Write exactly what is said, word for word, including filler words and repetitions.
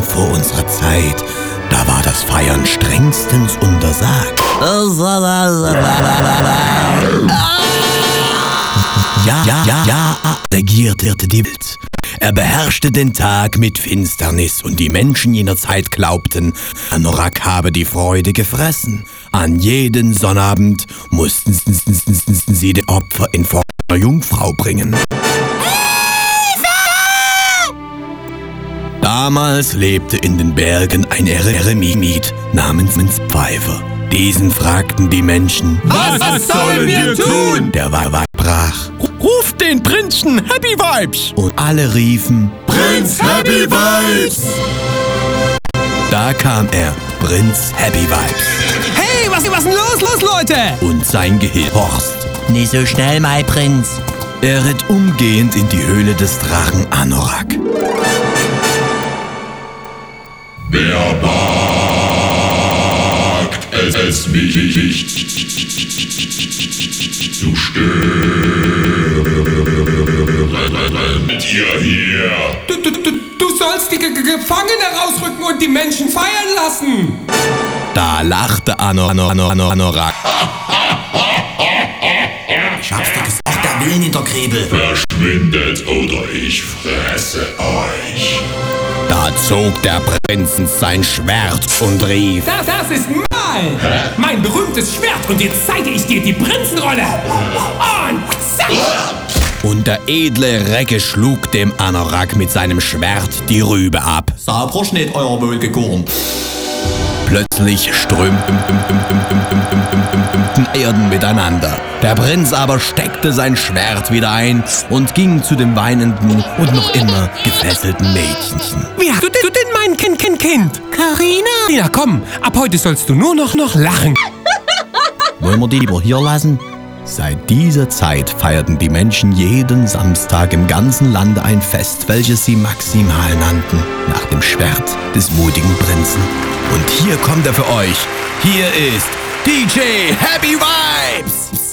vor unserer Zeit, da war das Feiern strengstens untersagt. Ja, ja, ja, ja, regierte die Welt. Er beherrschte den Tag mit Finsternis und die Menschen jener Zeit glaubten, Anorak habe die Freude gefressen. An jeden Sonnabend mussten sie die Opfer in Form einer Jungfrau bringen. Damals lebte in den Bergen ein Eremit namens Pfeifer. Diesen fragten die Menschen, was, was sollen wir tun? Der war brach. Ruft den Prinzen Happy Vibes! Und alle riefen, Prinz Happy Vibes! Da kam er, Prinz Happy Vibes. Hey, was, was ist denn los, los, Leute? Und sein Gehilfe Horst. Nicht so schnell, mein Prinz. Er ritt umgehend in die Höhle des Drachen Anorak. Wer wagt es, es mich nicht zu stören? Ihr hier! Du, du, du, du sollst die Ge Ge Gefangene rausrücken und die Menschen feiern lassen! Da lachte Ano, Ano, Ano, Ano, Anorak. Ich hab's doch gesagt, der Willen in der Krebel. Verschwindet oder ich fresse euch! Da zog der Prinz sein Schwert und rief, Das, das ist mein, mein berühmtes Schwert und jetzt zeige ich dir die Prinzenrolle. Und zack! Und der edle Recke schlug dem Anorak mit seinem Schwert die Rübe ab. Sauber Schnitt, euer Wohlgekorn. Plötzlich strömten Erden miteinander. Der Prinz aber steckte sein Schwert wieder ein und ging zu dem weinenden und noch immer gefesselten Mädchen. Wie hast du denn, du denn mein Kind, Kind, Kind? Carina! Ja, komm, ab heute sollst du nur noch, noch lachen. Wollen wir die lieber hier lassen? Seit dieser Zeit feierten die Menschen jeden Samstag im ganzen Lande ein Fest, welches sie Maximal nannten, nach dem Schwert des mutigen Prinzen. Und hier kommt er für euch. Hier ist D J Happy Vibes!